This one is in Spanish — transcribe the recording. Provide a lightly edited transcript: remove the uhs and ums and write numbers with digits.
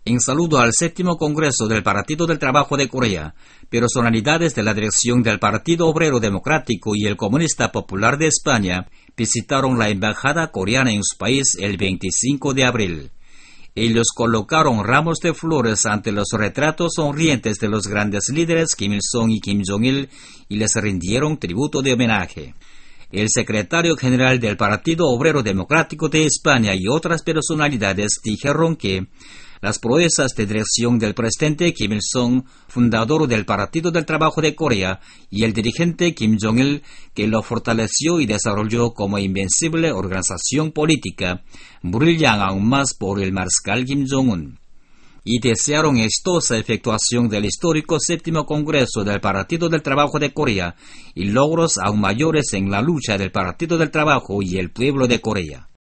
En saludo al séptimo Congreso del Partido del Trabajo de Corea, personalidades de la dirección del Partido Obrero Democrático y el Comunista Popular de España visitaron la embajada coreana en su país el 25 de abril. Ellos colocaron ramos de flores ante los retratos sonrientes de los grandes líderes Kim Il-sung y Kim Jong-il y les rindieron tributo de homenaje. El secretario general del Partido Obrero Democrático de España y otras personalidades dijeron que las proezas de dirección del presidente Kim Il-sung, fundador del Partido del Trabajo de Corea, y el dirigente Kim Jong-il, que lo fortaleció y desarrolló como invencible organización política, brillan aún más por el mariscal Kim Jong-un. Y desearon exitosa efectuación del histórico séptimo Congreso del Partido del Trabajo de Corea y logros aún mayores en la lucha del Partido del Trabajo y el pueblo de Corea.